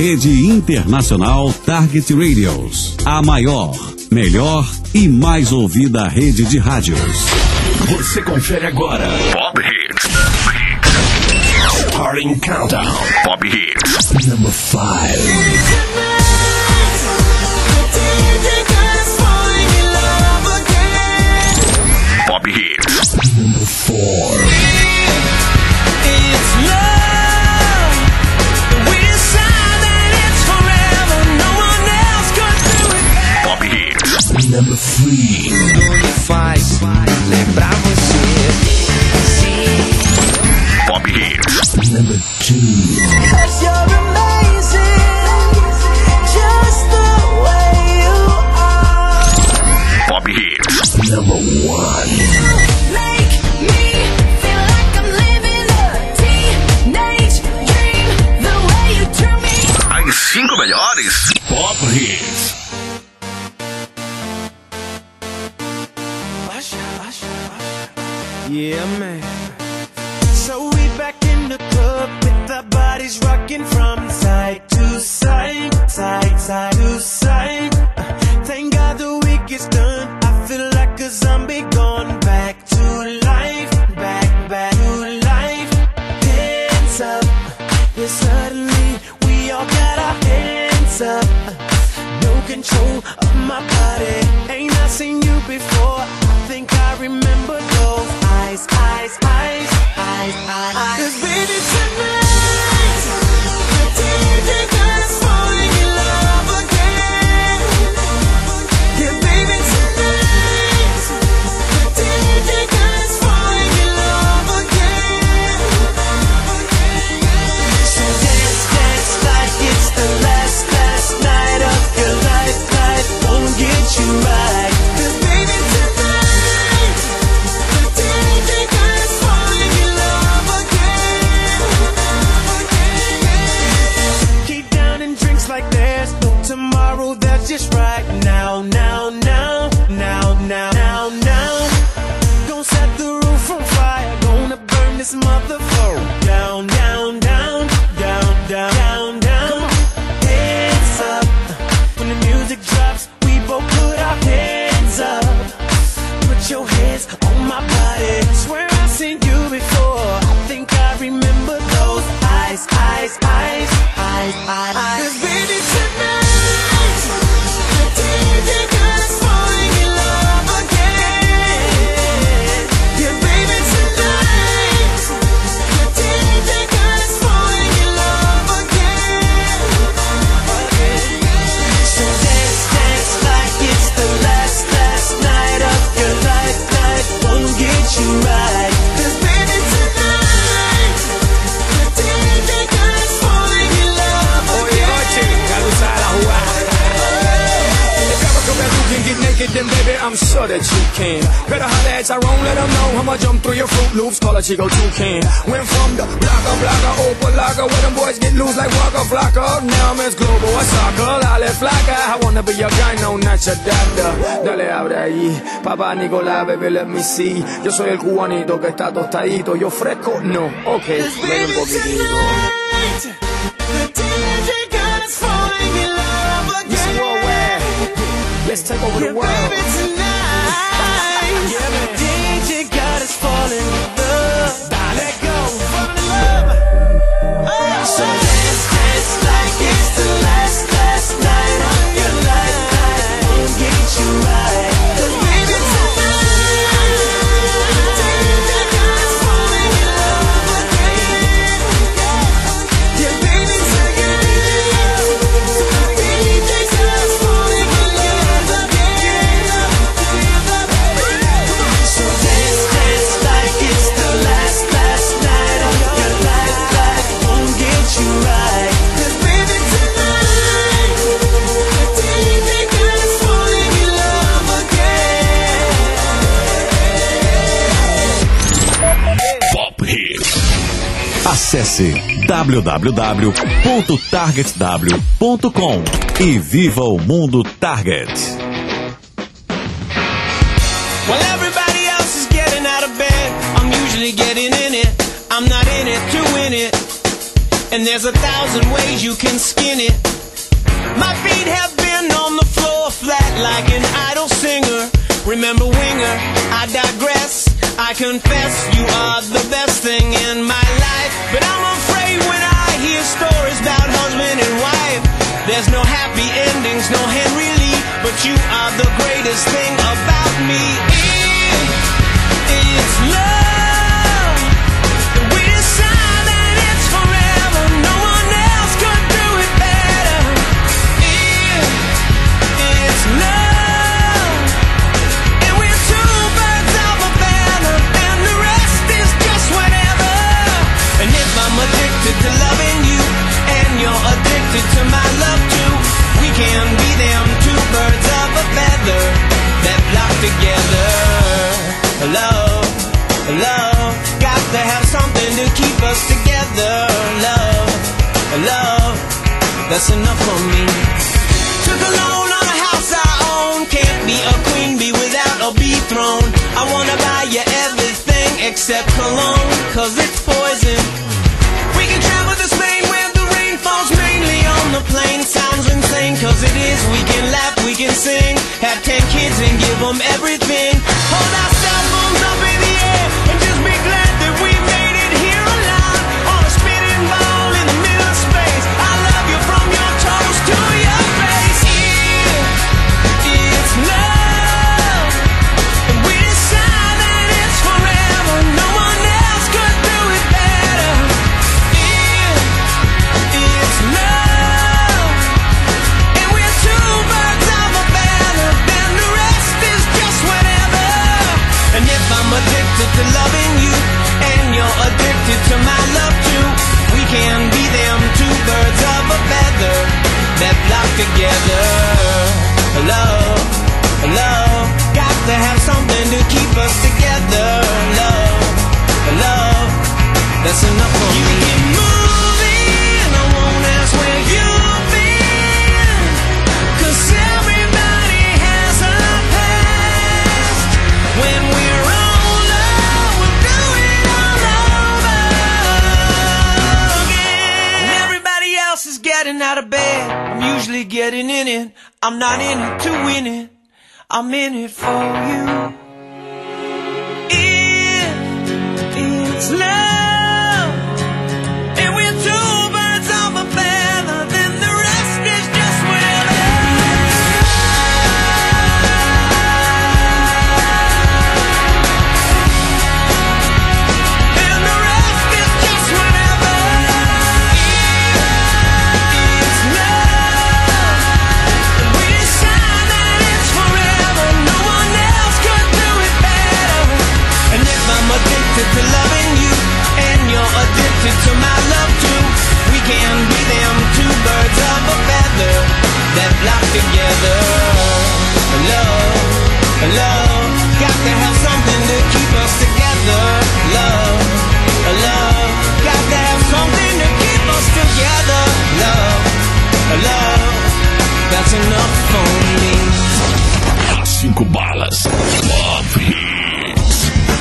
Rede Internacional Target Radios. A maior, melhor e mais ouvida rede de rádios. Você confere agora Pop Hits. Starting Countdown. Pop Hits. Number 5. Pop Hits. Number 4. It's love. We're sad that it's forever. No one else could do it. Pop Hits. Number 3. Tudo me faz lembrar você. Pop Hits. Number 2. Cause you're amazing, just the way you are. Pop Hits. Number 1. Make me feel like I'm living a teenage dream. The way you do me. As 5 melhores Pop Hits. Yeah, man. So we back in the club with our bodies rocking from side to side, side to side. Thank God the week is done. I feel like a zombie gone back to life, back to life. Hands up, yeah, suddenly we all got our hands up. No control of my body. Ain't I seen you before? I think I remember those eyes. 'Cause baby tonight, the DJ got us falling in love again. Yeah, baby tonight, the DJ got us falling in love again. So dance like it's the last night of your life. Life won't get you right. 'Cause baby tonight, the DJ got us falling in love again. Keep downing drinks like there's no tomorrow. That's just right now. Gonna set the roof on fire. Gonna burn this motherfucker down. Hands up. When the music drops, we both put our hands up. Put your hands on my body. Swear I've seen you before. I think I remember those eyes. 'Cause baby tonight, the DJ got us falling in love again. Yeah, baby tonight, the DJ got us falling in love again. So dance like it's the last night of your life. Life won't get you right. 'Cause baby tonight, the DJ got us falling in love again. Get naked, then baby, I'm sure that you can. Better holler at Tyrone, let them know I'ma jump through your Fruit Loops, call a Chico Toucan. Went from the blocker, open locker, where them boys get loose like Waka Flocka. Now I'm as global as soccer, Lale Flocka. I wanna be your guy, no, not your doctor. Dale, abre ahí, papá Nicolás, baby, let me see. Yo soy el cubanito que está tostadito, yo fresco, no, ok, ven un poquitito. The DJ got us falling in love Listen, again. worldwide, let's take over the Yeah, world. baby, tonight, DJ got us falling in love. Let go, fall in love. So dance like it's the last night of your life. Won't get you right. 'Cause baby tonight, DJ got us falling in love again. Yeah, baby tonight, DJ got us falling in love again. So dance like it's the last night of your life. Life won't get you right. 'Cause baby tonight, DJ got us falling in love again. Pop Hits. Acesse www.targetw.com e viva o mundo Target. Well, everybody else is getting out of bed. I'm usually getting in it. I'm not in it to win it. and there's 1,000 ways you can skin it. My feet have been on the floor flat like an idle singer. Remember Winger, I digress. I confess you are the best thing in my life. But I'm afraid when I hear stories about husband and wife, there's no happy endings, no Henry Lee. But you are the greatest thing about me. It's love. We decide that it's forever. No one else could do it better. It's love. And we're two birds of a feather, and the rest is just whatever. And if I'm addicted to loving you, and you're addicted to my love too, we can be them two birds of a feather that flock together. Love, love, got to have something to keep us together. Love, love, that's enough for me. Took a loan on a house I own. Can't be a queen bee without a bee throne. I wanna buy you everything except cologne, cause it's poison. We can travel to Spain where the rain falls mainly on the plain. Sounds insane, cause it is. We can laugh, we can sing, have 10 kids and give them everything. Hold our cell phones up in the air and just be glad that we made it here alive. On a spinning ball in the middle of space. I love you from your toes to your face. It's love. And we decide that it's forever. No one else could do it better. It's love. And we're two birds of a feather, and the rest is just whatever. And if I'm addicted to loving you, and you're addicted to my love too, we can be them two birds of a feather that flock together. Love, love, got to have something to keep us together. Love, love, that's enough for me. You keep moving, I won't ask where you've been, 'cause everybody has a past. When we're older, we'll do it all over again. And everybody else is getting out of bed, I'm usually getting in it. I'm not in it to win it, I'm in it for you. It's love, and we're two birds of a feather, then the rest is just whatever. And the rest is just whatever. It's love, and we decide that it's forever. No one else could do it better. And if I'm addicted to loving you, and you're addicted to my love too, we can be them two birds of a feather that flock together. Love, love, got to have something to keep us together. Love, love, got to have something to keep us together. Love, love, that's enough for me. As 5 balas. Pop Hits.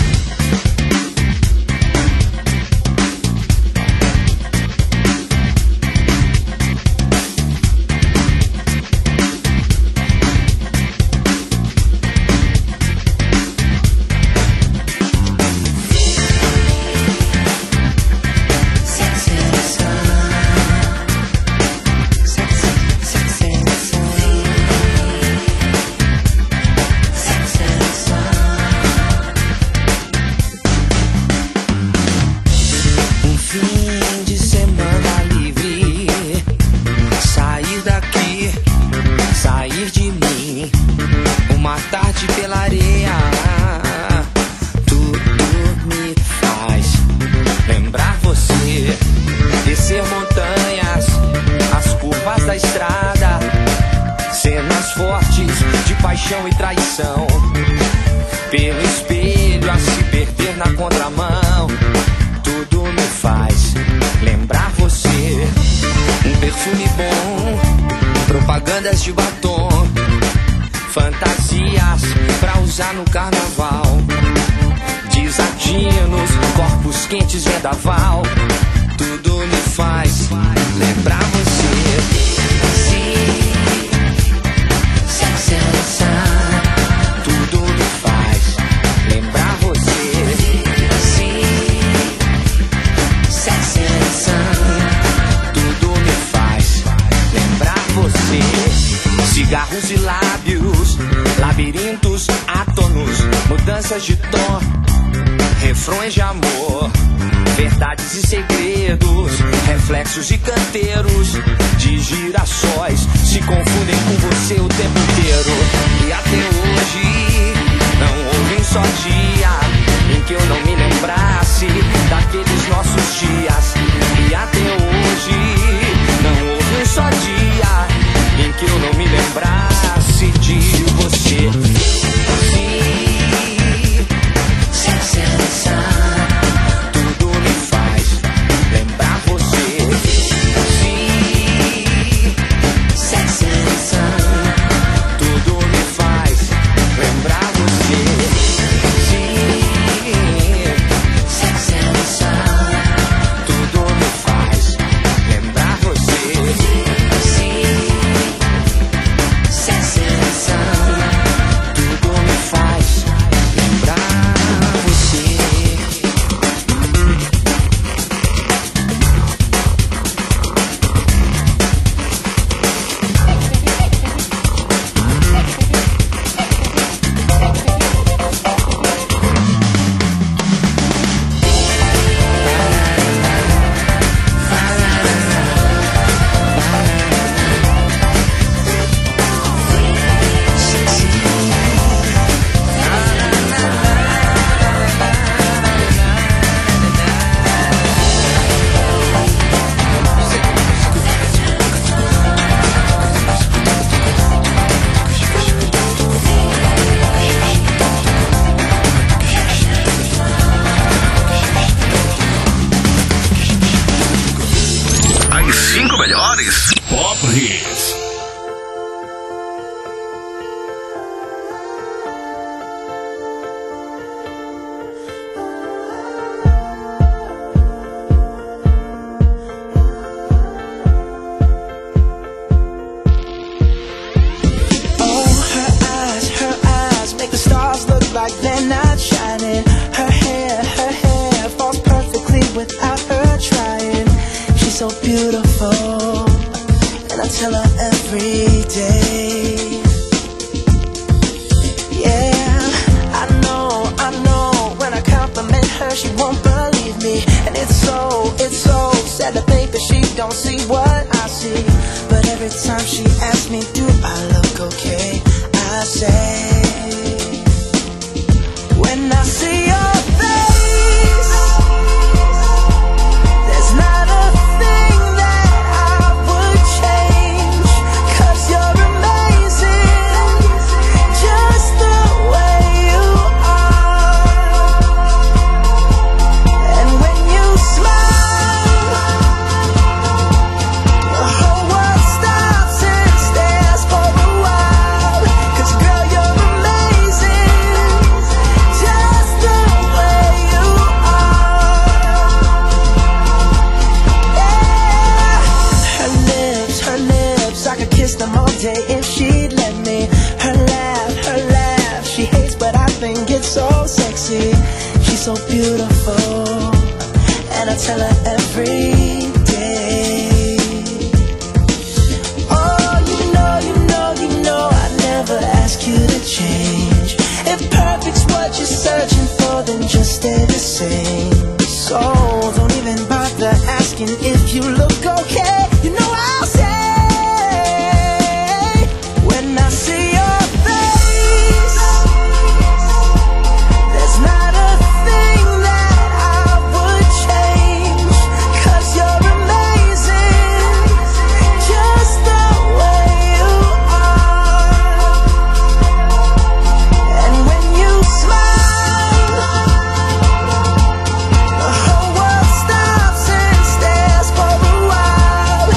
paixão e traição. Pelo espelho a se perder na contramão. Tudo me faz lembrar você. Um perfume bom, propagandas de batom, fantasias pra usar no carnaval, desatinos, corpos quentes, vendaval. Tudo me faz faz lembrar você. Sex and the Sun, tudo me faz lembrar você. Sex and the Sun, tudo me faz lembrar você. Cigarros e lábios, labirintos átonos, mudanças de tom, refrões de amor, verdades e segredos, reflexos e canteiros de girassóis se confundem com você o tempo inteiro. E até hoje não houve um só dia em que eu não me lembrasse daqueles nossos dias. E até hoje não houve um só dia em que eu não me lembrasse de você. Sex and the Sun, tudo me faz lembrar você. Sex and the Sun, tudo me faz lembrar você. Sex and the Sun, tudo me faz lembrar você. Sex and the Sun, tudo me faz lembrar você. As 5 melhores Pop Hits. Her eyes make the stars look like they're not shining. Her hair falls perfectly without her trying. She's so beautiful, and I tell her every day. Yeah, I know, when I compliment her, she won't believe me. And it's so sad to think that she don't see what I see. But every time she asks me, do I look okay? I say, when I see your face, there's not a thing that I would change. 'Cause you're amazing, just the way you are. And when you smile, the whole world stops and stares for a while. 'Cause girl, you're amazing, just the way you are. Yeah. Her lips, I could kiss them all day if she'd let me. Her laugh, she hates but I think it's so sexy. She's so beautiful, and I tell her every day. Oh, you know I never ask you to change. If perfect's what you're searching for, then just stay the same. So don't even bother asking if you look okay. You know I'll say, when I see your face, there's not a thing that I would change. 'Cause you're amazing, just the way you are. And when you smile, the whole world stops and stares for a while.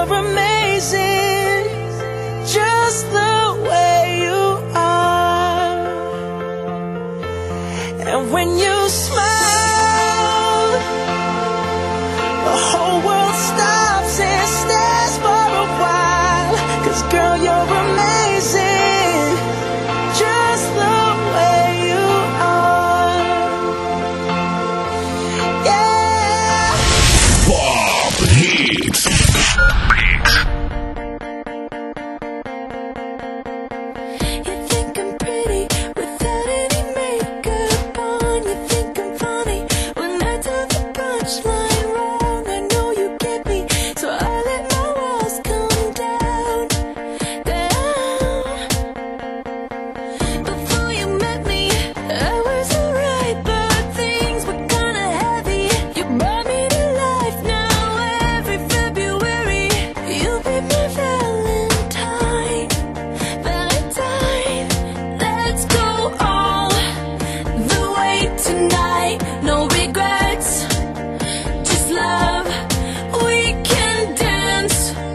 you're amazing, just the way you are. And when you smile, the whole world stops and stares for a while. 'Cause girl, you're amazing, just the way you are. Yeah. Pop Hits. You think I'm pretty without any makeup on. You think I'm funny when I tell the punchline wrong. I know you get me, so I let my walls come down, down. Before you met me, I was alright, but things were kinda heavy. You brought me to life. Now every February, you be my Valentine, Valentine. Let's go all the way tonight. No regrets, just love. We can dance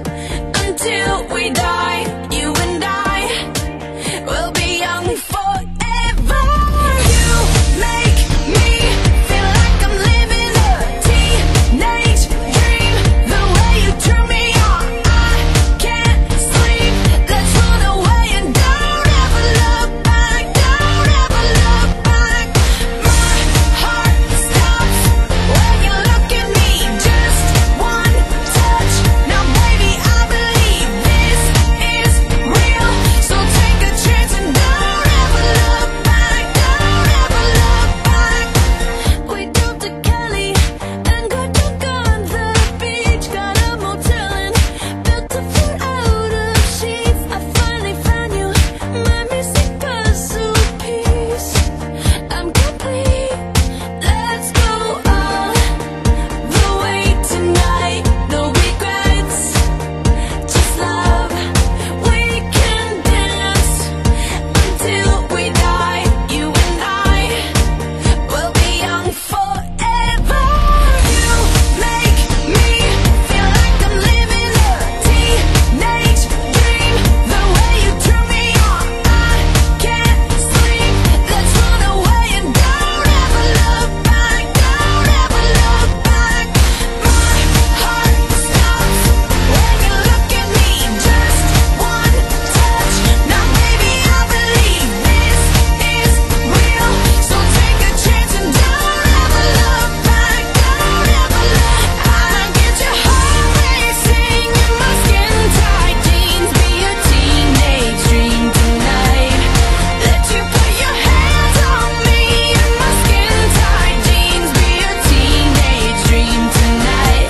until we die. You and I will be young forever. You make me feel like I'm living a teenage dream. The way you turn me on, I can't sleep. Let's run away and don't ever look back. Don't ever look back. My heart stops when you look at me. Just one touch. Now baby, I believe this is real. So take a chance and don't ever look back. Don't ever look back. We drove to Cali and got drunk on the beach. Got a motel and built a fort out of sheets. I finally found you, my missing puzzle piece. I'm complete. Let's go all the way tonight. No regrets, just love. We can dance until we die. You and I will be young forever. You make me feel like I'm living a teenage dream. The way you turn me on, I can't sleep. Let's run away and don't ever look back. Don't ever look back. My heart stops when you look at me. Just one touch. Now baby, I believe this is real. So take a chance and don't ever look back. Don't ever look. I get your heart racing in my skin tight jeans. Be a teenage dream tonight. Let you put your hands on me in my skin tight jeans. Be a teenage dream tonight.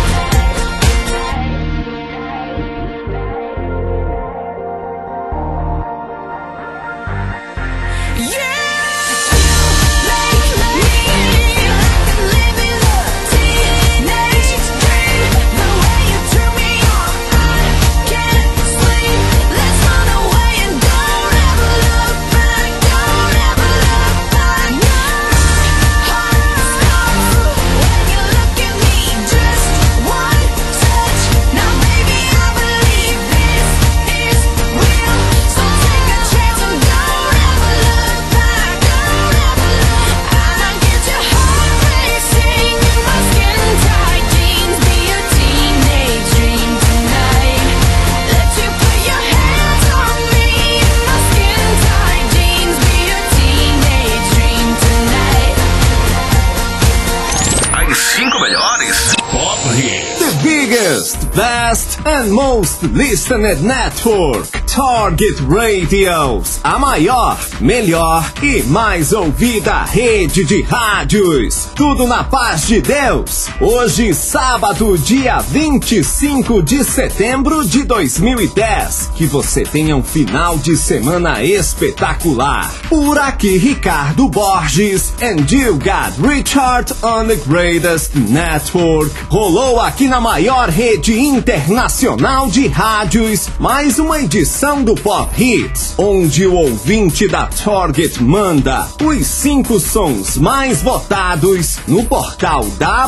As 5 melhores. Pop Hits. The biggest, best and most listened network. Target Radios. A maior, melhor e mais ouvida rede de rádios. Tudo na paz de Deus. Hoje, sábado, dia 25 de setembro de 2010. Que você tenha um final de semana espetacular. Por aqui, Ricardo Borges. And you got Richard on the greatest network. Rolou aqui na maior rede internacional de rádios. Mais uma edição edição do Pop Hits, onde o ouvinte da Target manda os 5 sons mais votados no portal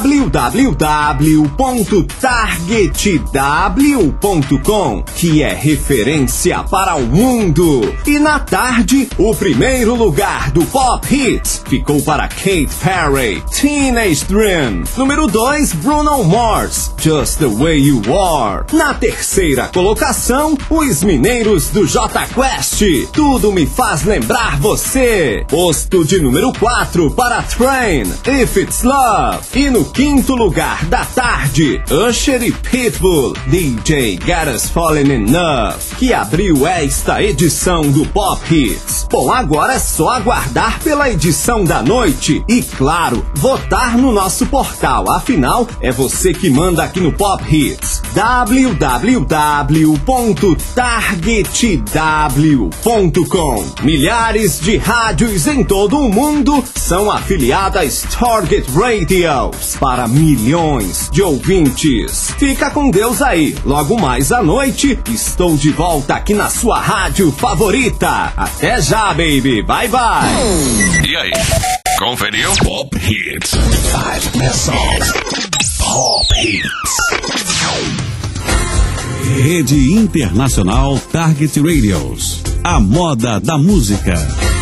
www.targetw.com, que é referência para o mundo. E na tarde, o primeiro lugar do Pop Hits ficou para Katy Perry, Teenage Dream. Número 2, Bruno Mars, Just the Way You Are. Na terceira colocação, os mineiros do Jota Quest, Tudo Me Faz Lembrar Você. Posto de número 4 para Train, If It's Love. E no quinto lugar da tarde, Usher e Pitbull, DJ Got Us Falling in Love, que abriu esta edição do Pop Hits. Bom, agora é só aguardar pela edição da noite e, claro, votar no nosso portal. Afinal, é você que manda aqui no Pop Hits. www.targetw.com. Milhares de rádios em todo o mundo são afiliadas Target Radios para milhões de ouvintes. Fica com Deus aí. Logo mais à noite, estou de volta aqui na sua rádio favorita. Até já, baby. Bye, bye. E aí? Conferiu? Pop Hits. 5 best songs. Pop Hits. Rede Internacional Target Radios. A moda da música.